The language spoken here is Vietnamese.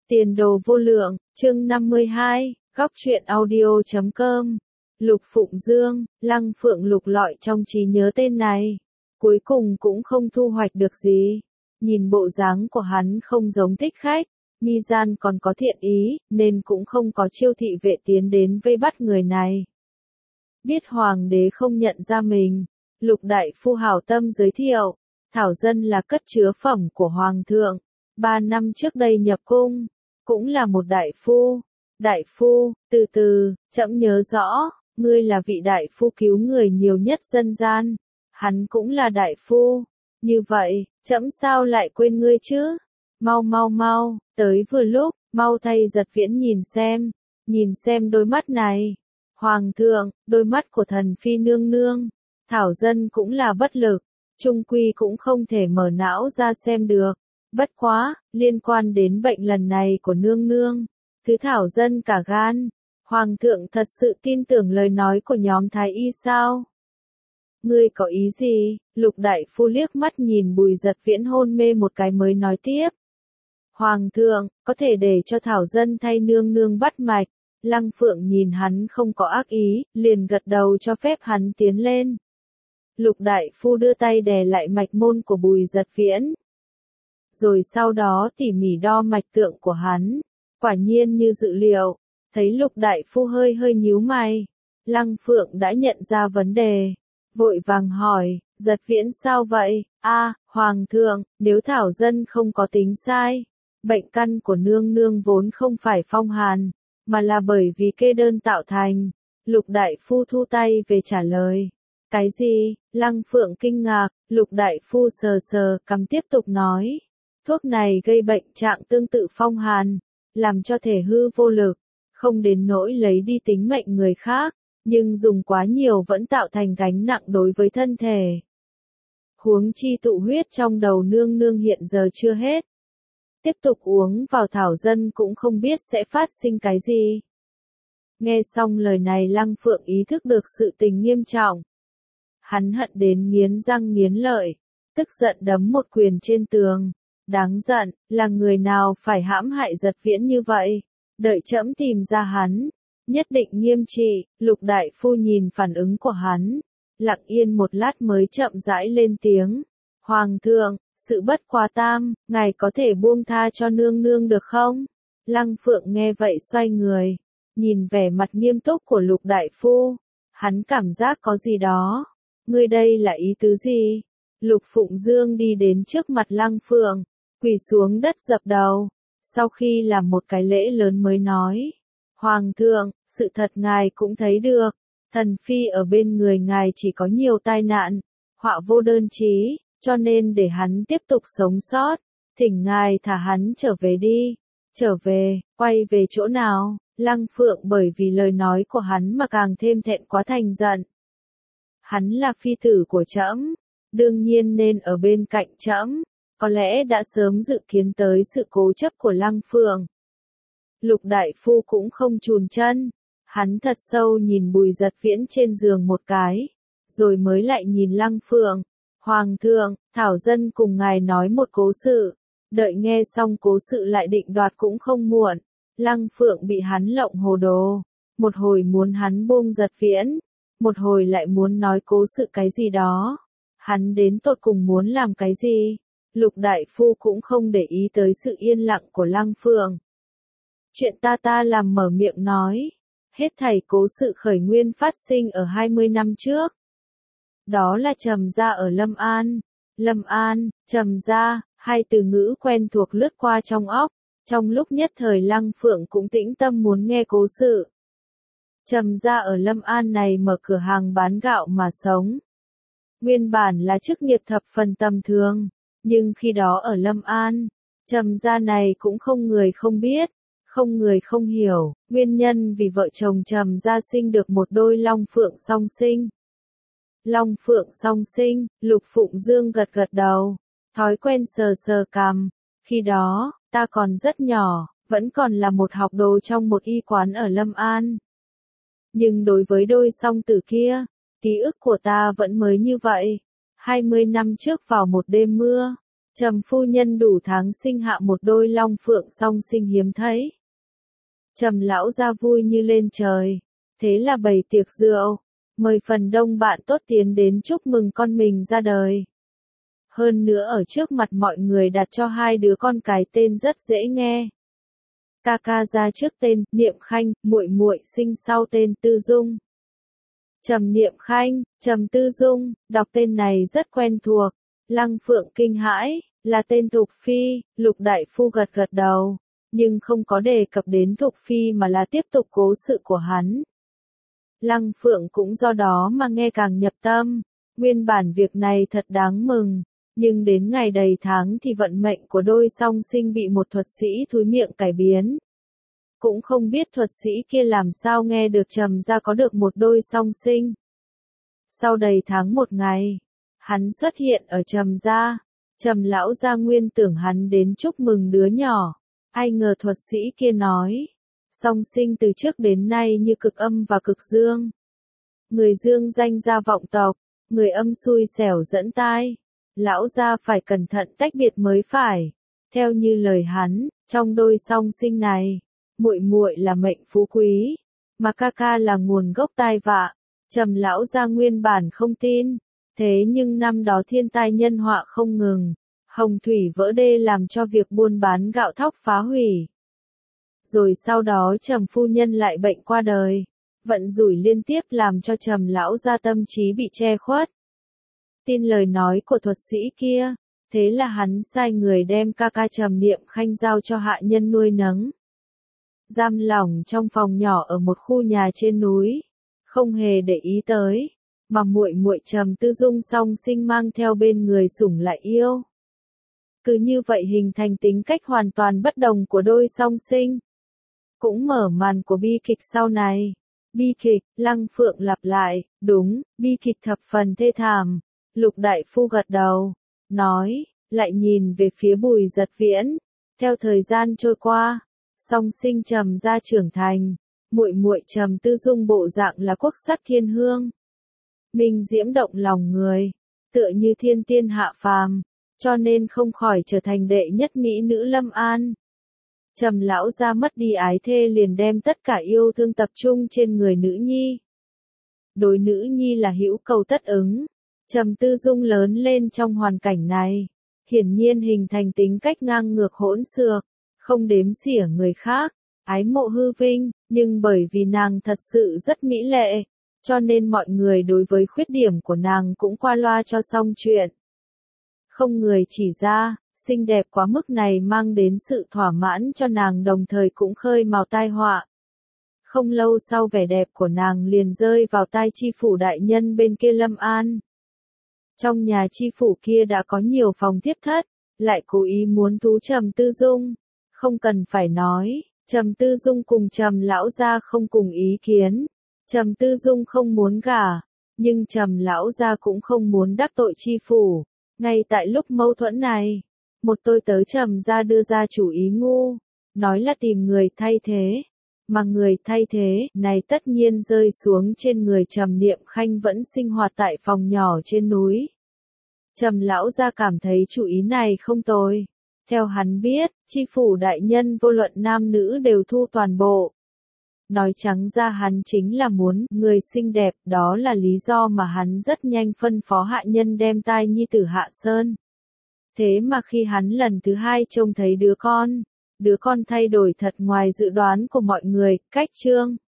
Tiền đồ vô lượng, chương 52, góc truyện audio.com. Lục Phụng Dương, Lăng Phượng lục lọi trong trí nhớ tên này. Cuối cùng cũng không thu hoạch được gì. Nhìn bộ dáng của hắn không giống thích khách, mi gian còn có thiện ý, nên cũng không có chiêu thị vệ tiến đến vây bắt người này. Biết hoàng đế không nhận ra mình, Lục đại phu hảo tâm giới thiệu, Thảo Dân là cất chứa phẩm của hoàng thượng, 3 năm trước đây nhập cung, cũng là một đại phu. Đại phu, từ từ, trẫm nhớ rõ, ngươi là vị đại phu cứu người nhiều nhất dân gian, hắn cũng là đại phu. Như vậy, trẫm sao lại quên ngươi chứ? Mau, tới vừa lúc, mau thay Giật Viễn nhìn xem đôi mắt này. Hoàng thượng, đôi mắt của thần phi nương nương, Thảo Dân cũng là bất lực, chung quy cũng không thể mở não ra xem được. Bất quá, liên quan đến bệnh lần này của nương nương, thứ Thảo Dân cả gan. Hoàng thượng thật sự tin tưởng lời nói của nhóm thái y sao? Ngươi có ý gì? Lục đại phu liếc mắt nhìn Bùi Giật Viễn hôn mê một cái mới nói tiếp. Hoàng thượng, có thể để cho Thảo Dân thay nương nương bắt mạch. Lăng Phượng nhìn hắn không có ác ý, liền gật đầu cho phép hắn tiến lên. Lục đại phu đưa tay đè lại mạch môn của Bùi Giật Viễn. Rồi sau đó tỉ mỉ đo mạch tượng của hắn. Quả nhiên như dự liệu, thấy Lục đại phu hơi nhíu mày. Lăng Phượng đã nhận ra vấn đề, vội vàng hỏi, Giật Viễn sao vậy? Hoàng thượng, nếu Thảo Dân không có tính sai, bệnh căn của nương nương vốn không phải phong hàn, mà là bởi vì kê đơn tạo thành. Lục đại phu thu tay về trả lời. Cái gì? Lăng Phượng kinh ngạc, Lục đại phu sờ cằm tiếp tục nói. Thuốc này gây bệnh trạng tương tự phong hàn, làm cho thể hư vô lực, không đến nỗi lấy đi tính mệnh người khác, nhưng dùng quá nhiều vẫn tạo thành gánh nặng đối với thân thể. Huống chi tụ huyết trong đầu nương nương hiện giờ chưa hết. Tiếp tục uống vào Thảo Dân cũng không biết sẽ phát sinh cái gì. Nghe xong lời này Lăng Phượng ý thức được sự tình nghiêm trọng. Hắn hận đến nghiến răng nghiến lợi, tức giận đấm một quyền trên tường. Đáng giận, là người nào phải hãm hại Giật Viễn như vậy? Đợi trẫm tìm ra hắn, nhất định nghiêm trị. Lục đại phu nhìn phản ứng của hắn, lặng yên một lát mới chậm rãi lên tiếng. Hoàng thượng, sự bất quá tam, ngài có thể buông tha cho nương nương được không? Lăng Phượng nghe vậy xoay người, nhìn vẻ mặt nghiêm túc của Lục đại phu, hắn cảm giác có gì đó. Ngươi đây là ý tứ gì? Lục Phụng Dương đi đến trước mặt Lăng Phượng, quỳ xuống đất dập đầu, sau khi làm một cái lễ lớn mới nói. Hoàng thượng, sự thật ngài cũng thấy được, thần phi ở bên người ngài chỉ có nhiều tai nạn, họa vô đơn chí, cho nên để hắn tiếp tục sống sót, thỉnh ngài thả hắn trở về đi. Trở về, quay về chỗ nào? Lăng Phượng bởi vì lời nói của hắn mà càng thêm thẹn quá thành giận. Hắn là phi tử của trẫm, đương nhiên nên ở bên cạnh trẫm, có lẽ đã sớm dự kiến tới sự cố chấp của Lăng Phượng. Lục đại phu cũng không chùn chân, hắn thật sâu nhìn Bùi Giật Viễn trên giường một cái, rồi mới lại nhìn Lăng Phượng. Hoàng thượng, Thảo Dân cùng ngài nói một cố sự, đợi nghe xong cố sự lại định đoạt cũng không muộn. Lăng Phượng bị hắn lộng hồ đồ, một hồi muốn hắn buông Giật Viễn, một hồi lại muốn nói cố sự cái gì đó. Hắn đến tột cùng muốn làm cái gì? Lục đại phu cũng không để ý tới sự yên lặng của Lăng Phượng. Chuyện ta làm mở miệng nói, hết thảy cố sự khởi nguyên phát sinh ở 20 năm trước. Đó là Trầm gia ở Lâm An. Lâm An, Trầm gia, hai từ ngữ quen thuộc lướt qua trong óc, trong lúc nhất thời Lăng Phượng cũng tĩnh tâm muốn nghe cố sự. Trầm gia ở Lâm An này mở cửa hàng bán gạo mà sống. Nguyên bản là chức nghiệp thập phần tầm thường, nhưng khi đó ở Lâm An, Trầm gia này cũng không người không biết, không người không hiểu, nguyên nhân vì vợ chồng Trầm gia sinh được một đôi long phượng song sinh. Long phượng song sinh, Lục Phụng Dương gật đầu, thói quen sờ cằm. Khi đó, ta còn rất nhỏ, vẫn còn là một học đồ trong một y quán ở Lâm An. Nhưng đối với đôi song tử kia, ký ức của ta vẫn mới như vậy. 20 năm trước vào một đêm mưa, Trầm phu nhân đủ tháng sinh hạ một đôi long phượng song sinh hiếm thấy. Trầm lão gia vui như lên trời. Thế là bày tiệc rượu, mời phần đông bạn tốt tiến đến chúc mừng con mình ra đời. Hơn nữa ở trước mặt mọi người đặt cho hai đứa con cái tên rất dễ nghe. Ca ca ra trước tên Niệm Khanh, muội muội sinh sau tên Tư Dung. Trầm Niệm Khanh, Trầm Tư Dung, đọc tên này rất quen thuộc. Lăng Phượng kinh hãi, là tên Thục Phi, Lục đại phu gật gật đầu, nhưng không có đề cập đến Thục Phi mà là tiếp tục cố sự của hắn. Lăng Phượng cũng do đó mà nghe càng nhập tâm, nguyên bản việc này thật đáng mừng, nhưng đến ngày đầy tháng thì vận mệnh của đôi song sinh bị một thuật sĩ thúi miệng cải biến. Cũng không biết thuật sĩ kia làm sao nghe được Trầm gia có được một đôi song sinh. Sau đầy tháng một ngày, hắn xuất hiện ở Trầm gia. Trầm lão gia nguyên tưởng hắn đến chúc mừng đứa nhỏ, ai ngờ thuật sĩ kia nói, song sinh từ trước đến nay như cực âm và cực dương. Người dương danh gia vọng tộc, người âm xui xẻo dẫn tai. Lão gia phải cẩn thận tách biệt mới phải. Theo như lời hắn, trong đôi song sinh này, muội muội là mệnh phú quý, mà ca ca là nguồn gốc tai vạ. Trầm lão gia nguyên bản không tin, thế nhưng năm đó thiên tai nhân họa không ngừng, hồng thủy vỡ đê làm cho việc buôn bán gạo thóc phá hủy. Rồi sau đó Trầm phu nhân lại bệnh qua đời, vận rủi liên tiếp làm cho Trầm lão gia tâm trí bị che khuất. Tin lời nói của thuật sĩ kia, thế là hắn sai người đem ca ca Trầm Niệm Khanh giao cho hạ nhân nuôi nấng. Giam lỏng trong phòng nhỏ ở một khu nhà trên núi, không hề để ý tới, mà muội muội Trầm Tư Dung song sinh mang theo bên người sủng lại yêu. Cứ như vậy hình thành tính cách hoàn toàn bất đồng của đôi song sinh. Cũng mở màn của bi kịch sau này. Bi kịch, Lăng Phượng lặp lại, đúng, bi kịch thập phần thê thảm. Lục đại phu gật đầu, nói, lại nhìn về phía Bùi Giật Viễn. Theo thời gian trôi qua, song sinh Trầm gia trưởng thành, muội muội Trầm Tư Dung bộ dạng là quốc sắc thiên hương. Minh diễm động lòng người, tựa như thiên tiên hạ phàm, cho nên không khỏi trở thành đệ nhất mỹ nữ Lâm An. Trầm lão gia mất đi ái thê liền đem tất cả yêu thương tập trung trên người nữ nhi. Đối nữ nhi là hữu cầu tất ứng. Trầm Tư Dung lớn lên trong hoàn cảnh này, hiển nhiên hình thành tính cách ngang ngược hỗn xược, không đếm xỉa người khác, ái mộ hư vinh, nhưng bởi vì nàng thật sự rất mỹ lệ, cho nên mọi người đối với khuyết điểm của nàng cũng qua loa cho xong chuyện. Không người chỉ ra, xinh đẹp quá mức này mang đến sự thỏa mãn cho nàng đồng thời cũng khơi mào tai họa. Không lâu sau vẻ đẹp của nàng liền rơi vào tai chi phủ đại nhân bên kia Lâm An. Trong nhà chi phủ kia đã có nhiều phòng tiếp thất, lại cố ý muốn thú Trầm Tư Dung. Không cần phải nói, Trầm Tư Dung cùng Trầm lão gia không cùng ý kiến. Trầm Tư Dung không muốn gả, nhưng Trầm lão gia cũng không muốn đắc tội chi phủ. Ngay tại lúc mâu thuẫn này, một tôi tớ Trầm gia đưa ra chủ ý ngu, nói là tìm người thay thế. Mà người thay thế này tất nhiên rơi xuống trên người Trầm Niệm Khanh vẫn sinh hoạt tại phòng nhỏ trên núi. Trầm lão gia cảm thấy chủ ý này không tồi. Theo hắn biết, chi phủ đại nhân vô luận nam nữ đều thu toàn bộ. Nói trắng ra hắn chính là muốn người xinh đẹp, đó là lý do mà hắn rất nhanh phân phó hạ nhân đem tai nhi tử Hạ Sơn. Thế mà khi hắn lần thứ hai trông thấy đứa con thay đổi thật ngoài dự đoán của mọi người, cách trương.